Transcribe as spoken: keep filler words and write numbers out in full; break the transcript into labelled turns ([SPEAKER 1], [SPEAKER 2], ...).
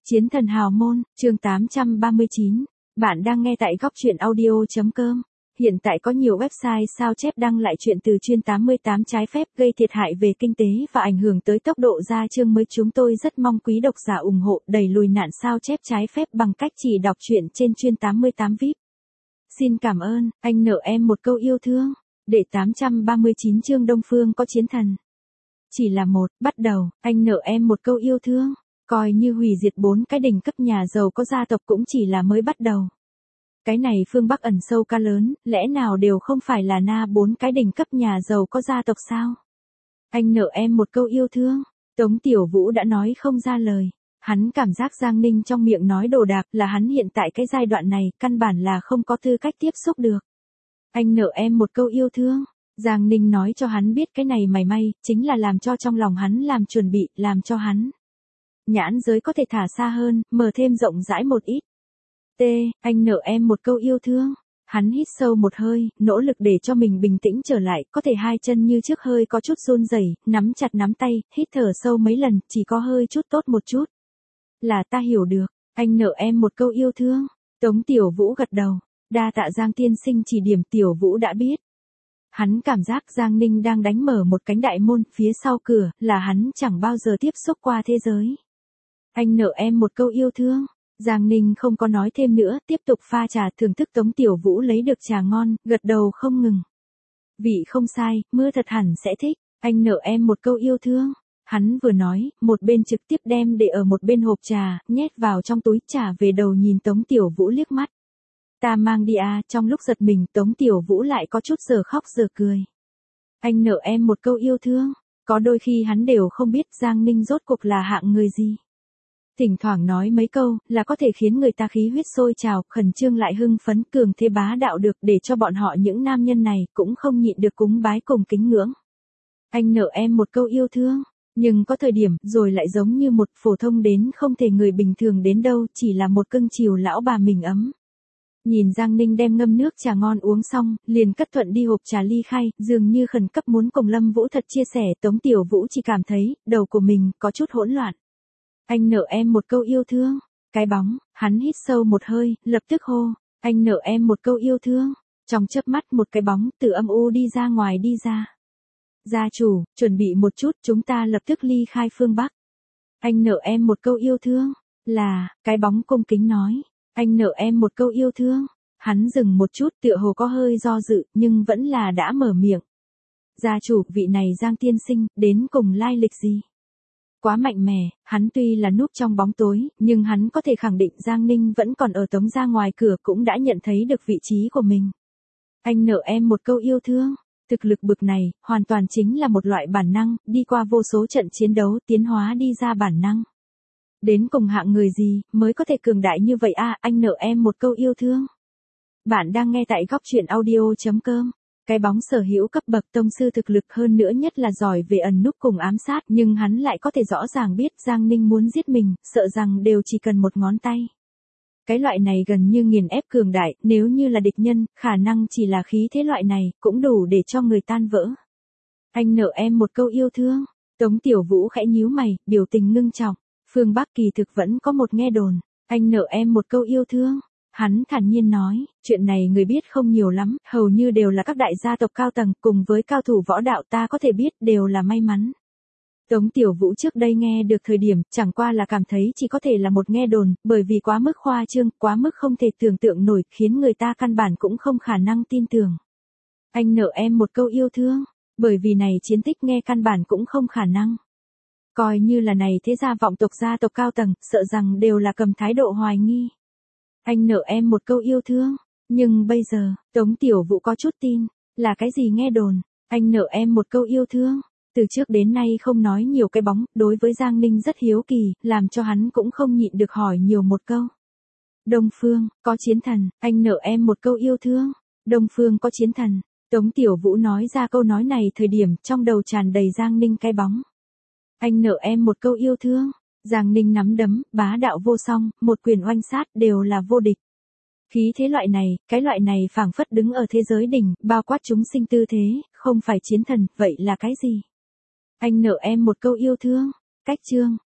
[SPEAKER 1] Chiến thần hào môn, chương tám trăm ba mươi chín. Bạn đang nghe tại góc truyện audio.com. Hiện tại có nhiều website sao chép đăng lại chuyện từ chuyên tám mươi tám trái phép gây thiệt hại về kinh tế và ảnh hưởng tới tốc độ ra chương mới. Chúng tôi rất mong quý độc giả ủng hộ đẩy lùi nạn sao chép trái phép bằng cách chỉ đọc truyện trên chuyên tám mươi tám vi ai pi. Xin cảm ơn, anh nợ em một câu yêu thương. Đệ tám trăm ba mươi chín chương Đông Phương có chiến thần. Chỉ là một, bắt đầu, anh nợ em một câu yêu thương. Coi như hủy diệt bốn cái đỉnh cấp nhà giàu có gia tộc cũng chỉ là mới bắt đầu. Cái này phương Bắc ẩn sâu ca lớn, lẽ nào đều không phải là na bốn cái đỉnh cấp nhà giàu có gia tộc sao? Anh nợ em một câu yêu thương. Tống Tiểu Vũ đã nói không ra lời. Hắn cảm giác Giang Ninh trong miệng nói đồ đạc là hắn hiện tại cái giai đoạn này căn bản là không có tư cách tiếp xúc được. Anh nợ em một câu yêu thương. Giang Ninh nói cho hắn biết cái này mày may, chính là làm cho trong lòng hắn làm chuẩn bị, làm cho hắn nhãn giới có thể thả xa hơn, mở thêm rộng rãi một ít. T, anh nợ em một câu yêu thương. Hắn hít sâu một hơi, nỗ lực để cho mình bình tĩnh trở lại, có thể hai chân như trước hơi có chút run rẩy, nắm chặt nắm tay, hít thở sâu mấy lần, chỉ có hơi chút tốt một chút. Là ta hiểu được, anh nợ em một câu yêu thương. Tống Tiểu Vũ gật đầu, đa tạ Giang tiên sinh chỉ điểm. Tiểu Vũ đã biết. Hắn cảm giác Giang Ninh đang đánh mở một cánh đại môn, phía sau cửa, là hắn chẳng bao giờ tiếp xúc qua thế giới. Anh nợ em một câu yêu thương. Giang Ninh không có nói thêm nữa, tiếp tục pha trà thưởng thức. Tống Tiểu Vũ lấy được trà ngon, gật đầu không ngừng. Vị không sai, mưa thật hẳn sẽ thích. Anh nợ em một câu yêu thương. Hắn vừa nói, một bên trực tiếp đem để ở một bên hộp trà, nhét vào trong túi trà về đầu nhìn Tống Tiểu Vũ liếc mắt. Ta mang đi à, trong lúc giật mình Tống Tiểu Vũ lại có chút giờ khóc giờ cười. Anh nợ em một câu yêu thương. Có đôi khi hắn đều không biết Giang Ninh rốt cuộc là hạng người gì. Thỉnh thoảng nói mấy câu, là có thể khiến người ta khí huyết sôi trào, khẩn trương lại hưng phấn, cường thế bá đạo được, để cho bọn họ những nam nhân này, cũng không nhịn được cúng bái cùng kính ngưỡng. Anh nợ em một câu yêu thương, nhưng có thời điểm, rồi lại giống như một phổ thông đến không thể người bình thường đến đâu, chỉ là một cưng chiều lão bà mình ấm. Nhìn Giang Ninh đem ngâm nước trà ngon uống xong, liền cất thuận đi hộp trà ly khai, dường như khẩn cấp muốn cùng Lâm Vũ thật chia sẻ. Tống Tiểu Vũ chỉ cảm thấy, đầu của mình, có chút hỗn loạn. Anh nợ em một câu yêu thương. Cái bóng, hắn hít sâu một hơi, lập tức hô. Anh nợ em một câu yêu thương. Trong chớp mắt một cái bóng, từ âm u đi ra ngoài đi ra. Gia chủ, chuẩn bị một chút, chúng ta lập tức ly khai phương Bắc. Anh nợ em một câu yêu thương. Là, cái bóng cung kính nói. Anh nợ em một câu yêu thương. Hắn dừng một chút, tựa hồ có hơi do dự, nhưng vẫn là đã mở miệng. Gia chủ, vị này Giang tiên sinh, đến cùng lai lịch gì? Quá mạnh mẽ, hắn tuy là núp trong bóng tối, nhưng hắn có thể khẳng định Giang Ninh vẫn còn ở Tống gia ngoài cửa, cũng đã nhận thấy được vị trí của mình. Anh nợ em một câu yêu thương. Thực lực bực này, hoàn toàn chính là một loại bản năng, đi qua vô số trận chiến đấu, tiến hóa đi ra bản năng. Đến cùng hạng người gì, mới có thể cường đại như vậy à, anh nợ em một câu yêu thương. Bạn đang nghe tại góc truyện audio.com. Cái bóng sở hữu cấp bậc tông sư thực lực, hơn nữa nhất là giỏi về ẩn núp cùng ám sát, nhưng hắn lại có thể rõ ràng biết Giang Ninh muốn giết mình, sợ rằng đều chỉ cần một ngón tay. Cái loại này gần như nghiền ép cường đại, nếu như là địch nhân, khả năng chỉ là khí thế loại này, cũng đủ để cho người tan vỡ. Anh nợ em một câu yêu thương. Tống Tiểu Vũ khẽ nhíu mày, biểu tình ngưng trọng. Phương Bắc kỳ thực vẫn có một nghe đồn. Anh nợ em một câu yêu thương. Hắn thản nhiên nói, chuyện này người biết không nhiều lắm, hầu như đều là các đại gia tộc cao tầng, cùng với cao thủ võ đạo, ta có thể biết đều là may mắn. Tống Tiểu Vũ trước đây nghe được thời điểm, chẳng qua là cảm thấy chỉ có thể là một nghe đồn, bởi vì quá mức khoa trương, quá mức không thể tưởng tượng nổi, khiến người ta căn bản cũng không khả năng tin tưởng. Anh nợ em một câu yêu thương, bởi vì này chiến tích nghe căn bản cũng không khả năng. Coi như là này thế gia vọng tộc gia tộc cao tầng, sợ rằng đều là cầm thái độ hoài nghi. Anh nợ em một câu yêu thương. Nhưng bây giờ, Tống Tiểu Vũ có chút tin. Là cái gì nghe đồn? Anh nợ em một câu yêu thương. Từ trước đến nay không nói nhiều cái bóng, đối với Giang Ninh rất hiếu kỳ, làm cho hắn cũng không nhịn được hỏi nhiều một câu. Đông Phương, có chiến thần, anh nợ em một câu yêu thương. Đông Phương có chiến thần. Tống Tiểu Vũ nói ra câu nói này thời điểm trong đầu tràn đầy Giang Ninh cái bóng. Anh nợ em một câu yêu thương. Giang Ninh nắm đấm, bá đạo vô song, một quyền oanh sát, đều là vô địch. Khí thế loại này, cái loại này phảng phất đứng ở thế giới đỉnh, bao quát chúng sinh tư thế, không phải chiến thần, vậy là cái gì? Anh nợ em một câu yêu thương. Cách chương.